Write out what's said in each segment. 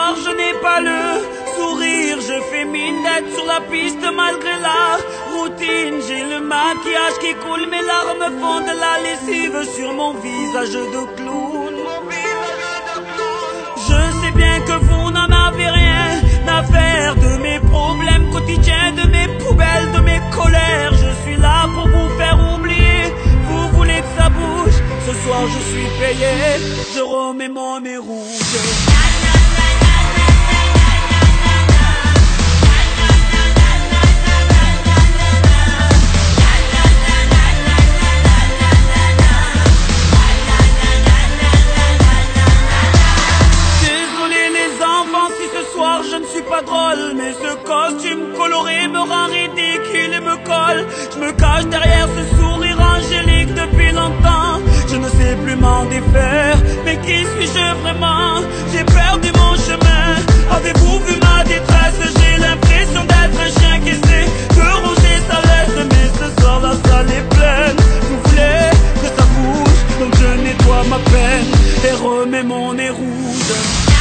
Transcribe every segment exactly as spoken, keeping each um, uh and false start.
soir je n'ai pas le sourire. Je fais mine d'être sur la piste malgré la routine. J'ai le maquillage qui coule, mes larmes font de la lessive sur mon visage de clown. Je sais bien que vous n'en avez rien à faire de mes problèmes quotidiens, de mes poubelles, de mes colères. Je suis là pour vous faire oublier. Vous voulez que ça bouge? Ce soir je suis payé, je remets mon nez rouge. Je ne suis pas drôle, mais ce costume coloré me rend ridicule et me colle. Je me cache derrière ce sourire angélique depuis longtemps. Je ne sais plus m'en défaire, mais qui suis-je vraiment? J'ai perdu mon chemin. Avez-vous vu ma détresse? J'ai l'impression d'être un chien qui essaie de ronger sa laisse, mais ce soir la salle est pleine. Vous voulez que ça bouge, donc je nettoie ma peine et remets mon nez rouge.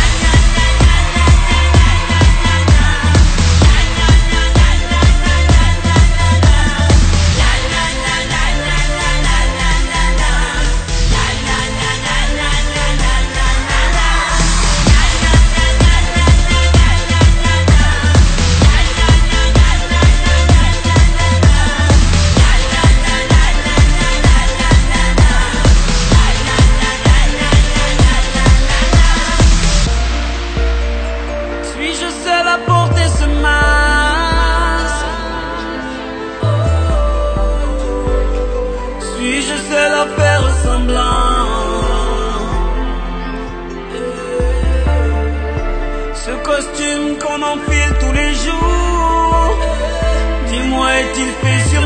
Suis-je seul à faire semblant? Ce costume qu'on enfile tous les jours, dis-moi, est-il fait sur